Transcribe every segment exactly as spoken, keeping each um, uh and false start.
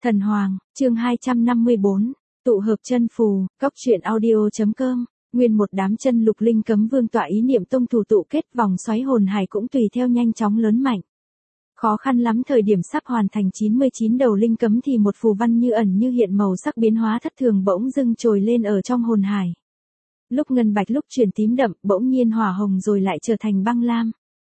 Thần Hoàng, chương hai trăm năm mươi bốn, tụ hợp chân phù, cóc truyện audio.com, nguyên một đám chân lục linh cấm vương tọa ý niệm tông thủ tụ kết vòng xoáy hồn hải cũng tùy theo nhanh chóng lớn mạnh. Khó khăn lắm thời điểm sắp hoàn thành chín mươi chín đầu linh cấm thì một phù văn như ẩn như hiện màu sắc biến hóa thất thường bỗng dưng trồi lên ở trong hồn hải. Lúc ngân bạch lúc chuyển tím đậm, bỗng nhiên hỏa hồng rồi lại trở thành băng lam.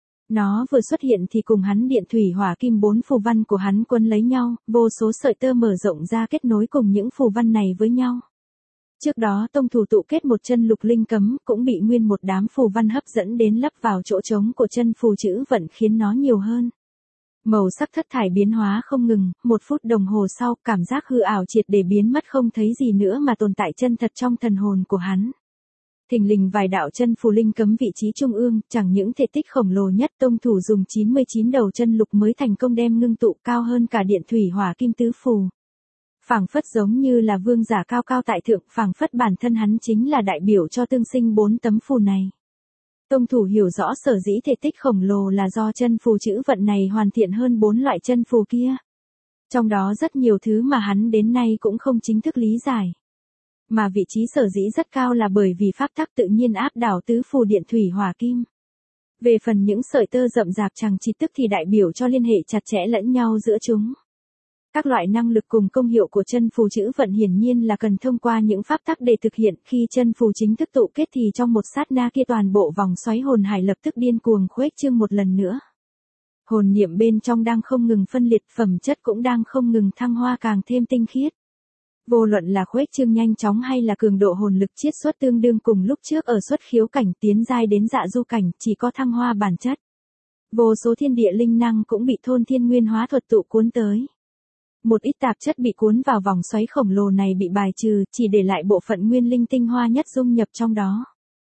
Nó vừa xuất hiện thì cùng hắn điện thủy hỏa kim bốn phù văn của hắn quấn lấy nhau, vô số sợi tơ mở rộng ra kết nối cùng những phù văn này với nhau. Trước đó tông thủ tụ kết một chân lục linh cấm cũng bị nguyên một đám phù văn hấp dẫn đến lấp vào chỗ trống của chân phù chữ vận khiến nó nhiều hơn. Màu sắc thất thải biến hóa không ngừng, một phút đồng hồ sau cảm giác hư ảo triệt để biến mất không thấy gì nữa mà tồn tại chân thật trong thần hồn của hắn. Thình lình vài đạo chân phù linh cấm vị trí trung ương, chẳng những thể tích khổng lồ nhất tông thủ dùng chín mươi chín đầu chân lục mới thành công đem ngưng tụ cao hơn cả điện thủy hỏa kim tứ phù. Phảng phất giống như là vương giả cao cao tại thượng, phảng phất bản thân hắn chính là đại biểu cho tương sinh bốn tấm phù này. Tông thủ hiểu rõ sở dĩ thể tích khổng lồ là do chân phù chữ vận này hoàn thiện hơn bốn loại chân phù kia. Trong đó rất nhiều thứ mà hắn đến nay cũng không chính thức lý giải. Mà vị trí sở dĩ rất cao là bởi vì pháp tắc tự nhiên áp đảo tứ phù điện thủy hỏa kim. Về phần những sợi tơ rậm rạp chằng chịt tức thì đại biểu cho liên hệ chặt chẽ lẫn nhau giữa chúng. Các loại năng lực cùng công hiệu của chân phù chữ vận hiển nhiên là cần thông qua những pháp tắc để thực hiện. Khi chân phù chính thức tụ kết thì trong một sát na kia toàn bộ vòng xoáy hồn hải lập tức điên cuồng khuếch trương một lần nữa. Hồn niệm bên trong đang không ngừng phân liệt, phẩm chất cũng đang không ngừng thăng hoa càng thêm tinh khiết. Vô luận là khuếch trương nhanh chóng hay là cường độ hồn lực chiết xuất tương đương cùng lúc trước ở xuất khiếu cảnh tiến giai đến dạ du cảnh, chỉ có thăng hoa bản chất. Vô số thiên địa linh năng cũng bị thôn thiên nguyên hóa thuật tụ cuốn tới. Một ít tạp chất bị cuốn vào vòng xoáy khổng lồ này bị bài trừ, chỉ để lại bộ phận nguyên linh tinh hoa nhất dung nhập trong đó.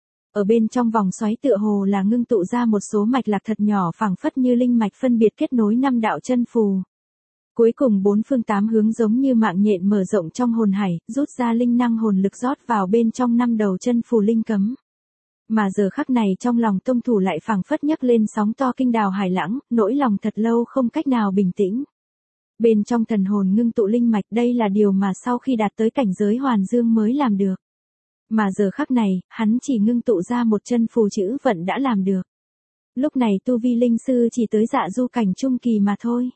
Ở bên trong vòng xoáy tựa hồ là ngưng tụ ra một số mạch lạc thật nhỏ phảng phất như linh mạch phân biệt kết nối năm đạo chân phù. Cuối cùng bốn phương tám hướng giống như mạng nhện mở rộng trong hồn hải, rút ra linh năng hồn lực rót vào bên trong năm đầu chân phù linh cấm. Mà giờ khắc này trong lòng tông thủ lại phảng phất nhấc lên sóng to kinh đào hải lãng, nỗi lòng thật lâu không cách nào bình tĩnh. Bên trong thần hồn ngưng tụ linh mạch, đây là điều mà sau khi đạt tới cảnh giới hoàn dương mới làm được. Mà giờ khắc này, hắn chỉ ngưng tụ ra một chân phù chữ vận đã làm được. Lúc này tu vi linh sư chỉ tới dạ du cảnh trung kỳ mà thôi.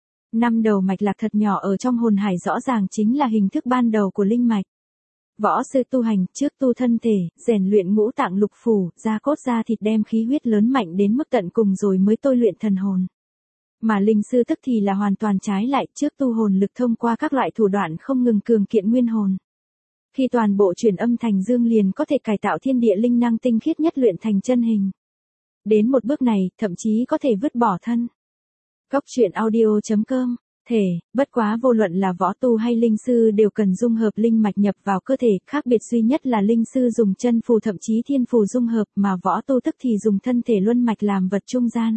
Năm đầu mạch lạc thật nhỏ ở trong hồn hải rõ ràng chính là hình thức ban đầu của linh mạch. Võ sư tu hành, trước tu thân thể, rèn luyện ngũ tạng lục phủ, da cốt da thịt đem khí huyết lớn mạnh đến mức tận cùng rồi mới tôi luyện thần hồn. Mà linh sư tức thì là hoàn toàn trái lại, trước tu hồn lực thông qua các loại thủ đoạn không ngừng cường kiện nguyên hồn. Khi toàn bộ chuyển âm thành dương liền có thể cải tạo thiên địa linh năng tinh khiết nhất luyện thành chân hình. Đến một bước này, thậm chí có thể vứt bỏ thân. Cóc truyện audio.com, thể, bất quá vô luận là võ tu hay linh sư đều cần dung hợp linh mạch nhập vào cơ thể, khác biệt duy nhất là linh sư dùng chân phù thậm chí thiên phù dung hợp mà võ tu tức thì dùng thân thể luân mạch làm vật trung gian.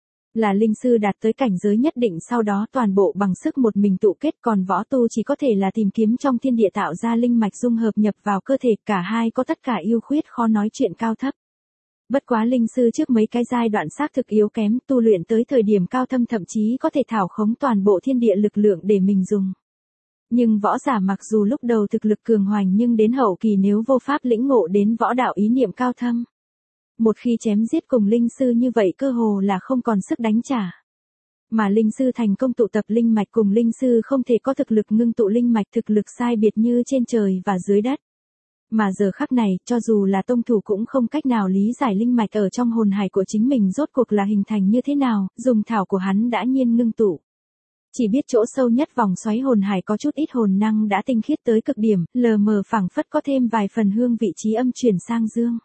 Là linh sư đạt tới cảnh giới nhất định sau đó toàn bộ bằng sức một mình tụ kết, còn võ tu chỉ có thể là tìm kiếm trong thiên địa tạo ra linh mạch dung hợp nhập vào cơ thể, cả hai có tất cả ưu khuyết khó nói chuyện cao thấp. Bất quá linh sư trước mấy cái giai đoạn xác thực yếu kém, tu luyện tới thời điểm cao thâm thậm chí có thể thảo khống toàn bộ thiên địa lực lượng để mình dùng. Nhưng võ giả mặc dù lúc đầu thực lực cường hoành nhưng đến hậu kỳ nếu vô pháp lĩnh ngộ đến võ đạo ý niệm cao thâm. Một khi chém giết cùng linh sư như vậy cơ hồ là không còn sức đánh trả. Mà linh sư thành công tụ tập linh mạch cùng linh sư không thể có thực lực ngưng tụ linh mạch, thực lực sai biệt như trên trời và dưới đất. Mà giờ khắc này, cho dù là tông thủ cũng không cách nào lý giải linh mạch ở trong hồn hải của chính mình rốt cuộc là hình thành như thế nào, dùng thảo của hắn đã nhiên ngưng tụ. Chỉ biết chỗ sâu nhất vòng xoáy hồn hải có chút ít hồn năng đã tinh khiết tới cực điểm, lờ mờ phảng phất có thêm vài phần hương vị trí âm chuyển sang dương.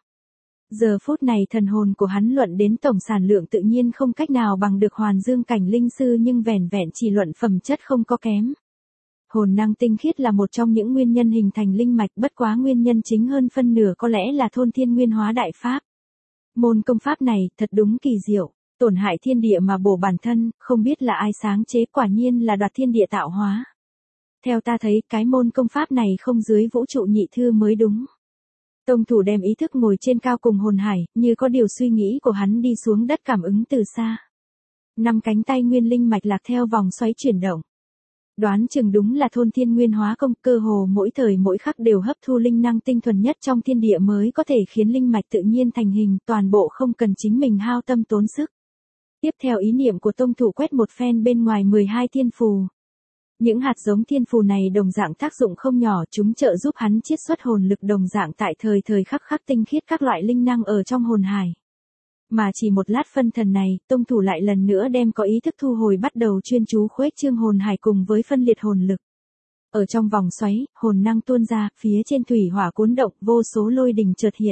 Giờ phút này thần hồn của hắn luận đến tổng sản lượng tự nhiên không cách nào bằng được hoàn dương cảnh linh sư nhưng vẻn vẹn chỉ luận phẩm chất không có kém. Hồn năng tinh khiết là một trong những nguyên nhân hình thành linh mạch, bất quá nguyên nhân chính hơn phân nửa có lẽ là thôn thiên nguyên hóa đại pháp. Môn công pháp này thật đúng kỳ diệu, tổn hại thiên địa mà bổ bản thân, không biết là ai sáng chế, quả nhiên là đoạt thiên địa tạo hóa. Theo ta thấy cái môn công pháp này không dưới vũ trụ nhị thư mới đúng. Tông thủ đem ý thức ngồi trên cao cùng hồn hải, như có điều suy nghĩ của hắn đi xuống đất cảm ứng từ xa. Năm cánh tay nguyên linh mạch lạc theo vòng xoáy chuyển động. Đoán chừng đúng là thôn thiên nguyên hóa công, cơ hồ mỗi thời mỗi khắc đều hấp thu linh năng tinh thuần nhất trong thiên địa mới có thể khiến linh mạch tự nhiên thành hình, toàn bộ không cần chính mình hao tâm tốn sức. Tiếp theo ý niệm của tông thủ quét một phen bên ngoài mười hai thiên phù. Những hạt giống thiên phù này đồng dạng tác dụng không nhỏ, chúng trợ giúp hắn chiết xuất hồn lực đồng dạng tại thời thời khắc khắc tinh khiết các loại linh năng ở trong hồn hải. Mà chỉ một lát phân thần này, tông thủ lại lần nữa đem có ý thức thu hồi bắt đầu chuyên chú khuếch trương hồn hải cùng với phân liệt hồn lực. Ở trong vòng xoáy, hồn năng tuôn ra, phía trên thủy hỏa cuốn động, vô số lôi đình chợt hiện.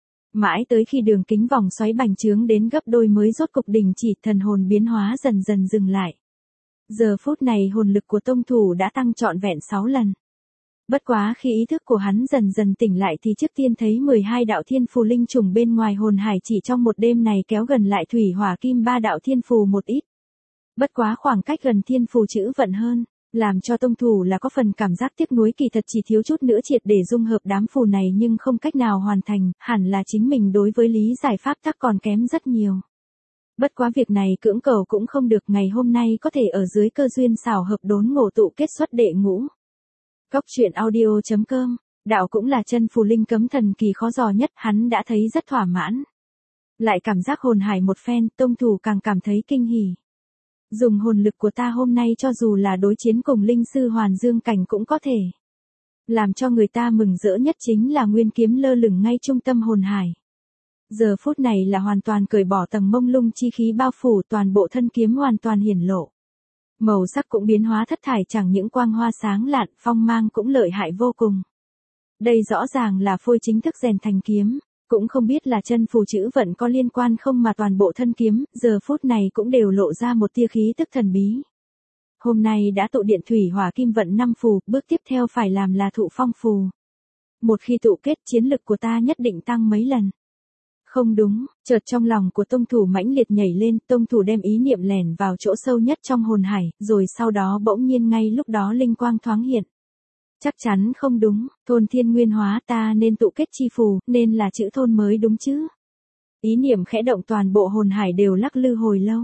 Mãi tới khi đường kính vòng xoáy bành trướng đến gấp đôi mới rốt cục đình chỉ, thần hồn biến hóa dần dần dừng lại. Giờ phút này hồn lực của tông thủ đã tăng trọn vẹn sáu lần. Bất quá khi ý thức của hắn dần dần tỉnh lại thì trước tiên thấy mười hai đạo thiên phù linh trùng bên ngoài hồn hải chỉ trong một đêm này kéo gần lại thủy hỏa kim ba đạo thiên phù một ít. Bất quá khoảng cách gần thiên phù chữ vận hơn, làm cho tông thủ là có phần cảm giác tiếc nuối, kỳ thật chỉ thiếu chút nữa triệt để dung hợp đám phù này nhưng không cách nào hoàn thành, hẳn là chính mình đối với lý giải pháp tắc còn kém rất nhiều. Bất quá việc này cưỡng cầu cũng không được, ngày hôm nay có thể ở dưới cơ duyên xảo hợp đốn ngộ tụ kết xuất đệ ngũ. Cốc truyện audio chấm com, đạo cũng là chân phù linh cấm thần kỳ khó dò nhất, hắn đã thấy rất thỏa mãn. Lại cảm giác hồn hải một phen, tông thủ càng cảm thấy kinh hỉ. Dùng hồn lực của ta hôm nay cho dù là đối chiến cùng linh sư hoàn dương cảnh cũng có thể. Làm cho người ta mừng rỡ nhất chính là nguyên kiếm lơ lửng ngay trung tâm hồn hải. Giờ phút này là hoàn toàn cởi bỏ tầng mông lung chi khí bao phủ, toàn bộ thân kiếm hoàn toàn hiển lộ. Màu sắc cũng biến hóa thất thải, chẳng những quang hoa sáng lạn, phong mang cũng lợi hại vô cùng. Đây rõ ràng là phôi chính thức rèn thành kiếm, cũng không biết là chân phù chữ vận có liên quan không mà toàn bộ thân kiếm, giờ phút này cũng đều lộ ra một tia khí tức thần bí. Hôm nay đã tụ điện thủy hỏa kim vận năm phù, bước tiếp theo phải làm là thụ phong phù. Một khi tụ kết, chiến lực của ta nhất định tăng mấy lần. Không đúng, chợt trong lòng của tông thủ mãnh liệt nhảy lên, tông thủ đem ý niệm lẻn vào chỗ sâu nhất trong hồn hải, rồi sau đó bỗng nhiên ngay lúc đó linh quang thoáng hiện. Chắc chắn không đúng, thôn thiên nguyên hóa ta nên tụ kết chi phù, nên là chữ thôn mới đúng chứ. Ý niệm khẽ động, toàn bộ hồn hải đều lắc lư hồi lâu.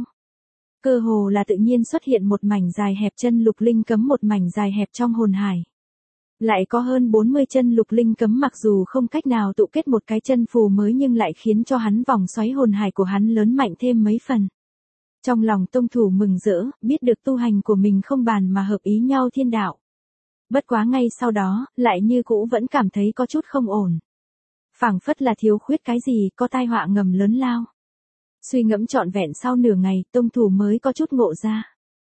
Cơ hồ là tự nhiên xuất hiện một mảnh dài hẹp chân lục linh cấm, một mảnh dài hẹp trong hồn hải. Lại có hơn bốn mươi chân lục linh cấm, mặc dù không cách nào tụ kết một cái chân phù mới nhưng lại khiến cho hắn vòng xoáy hồn hải của hắn lớn mạnh thêm mấy phần. Trong lòng tông thủ mừng rỡ, biết được tu hành của mình không bàn mà hợp ý nhau thiên đạo. Bất quá ngay sau đó, lại như cũ vẫn cảm thấy có chút không ổn. Phảng phất là thiếu khuyết cái gì, có tai họa ngầm lớn lao. Suy ngẫm trọn vẹn sau nửa ngày, tông thủ mới có chút ngộ ra.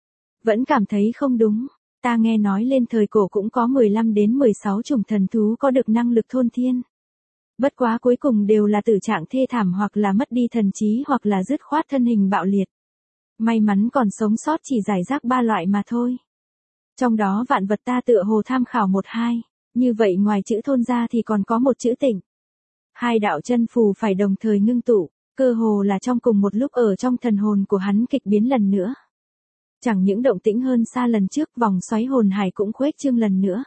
Vẫn cảm thấy không đúng. Ta nghe nói lên thời cổ cũng có mười lăm đến mười sáu chủng thần thú có được năng lực thôn thiên. Bất quá cuối cùng đều là tử trạng thê thảm, hoặc là mất đi thần trí, hoặc là dứt khoát thân hình bạo liệt. May mắn còn sống sót chỉ giải rác ba loại mà thôi. Trong đó vạn vật ta tựa hồ tham khảo một hai, như vậy ngoài chữ thôn ra thì còn có một chữ tịnh. Hai đạo chân phù phải đồng thời ngưng tụ, cơ hồ là trong cùng một lúc ở trong thần hồn của hắn kịch biến lần nữa. Chẳng những động tĩnh hơn xa lần trước, vòng xoáy hồn hải cũng khuếch trương lần nữa.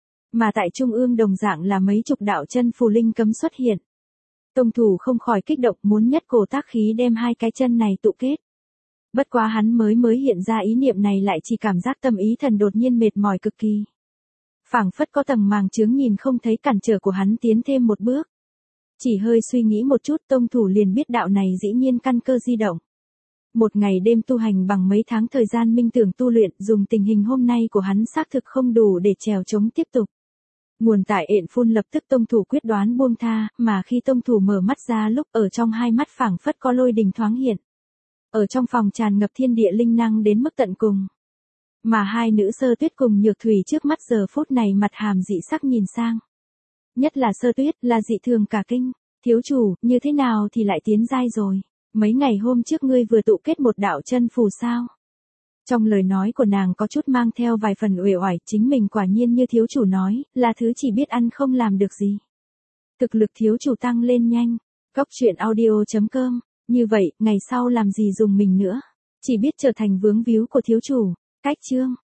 Mà tại trung ương đồng dạng là mấy chục đạo chân phù linh cấm xuất hiện. Tông thủ không khỏi kích động, muốn nhất cổ tác khí đem hai cái chân này tụ kết. Bất quá hắn mới mới hiện ra ý niệm này lại chỉ cảm giác tâm ý thần đột nhiên mệt mỏi cực kỳ. Phảng phất có tầng màng chướng nhìn không thấy cản trở của hắn tiến thêm một bước. Chỉ hơi suy nghĩ một chút, tông thủ liền biết đạo này dĩ nhiên căn cơ di động. Một ngày đêm tu hành bằng mấy tháng thời gian minh tưởng tu luyện, dùng tình hình hôm nay của hắn xác thực không đủ để trèo chống tiếp tục. Nguồn tại ện phun, lập tức tông thủ quyết đoán buông tha, mà khi tông thủ mở mắt ra lúc ở trong hai mắt phảng phất có lôi đình thoáng hiện. Ở trong phòng tràn ngập thiên địa linh năng đến mức tận cùng. Mà hai nữ Sơ Tuyết cùng Nhược Thủy trước mắt giờ phút này mặt hàm dị sắc nhìn sang. Nhất là Sơ Tuyết là dị thường cả kinh, thiếu chủ, như thế nào thì lại tiến giai rồi, mấy ngày hôm trước ngươi vừa tụ kết một đạo chân phù sao. Trong lời nói của nàng có chút mang theo vài phần uể oải, chính mình quả nhiên như thiếu chủ nói, là thứ chỉ biết ăn không làm được gì. Thực lực thiếu chủ tăng lên nhanh. Cốc truyện audio chấm com. Như vậy, ngày sau làm gì dùng mình nữa. Chỉ biết trở thành vướng víu của thiếu chủ. Cách chương.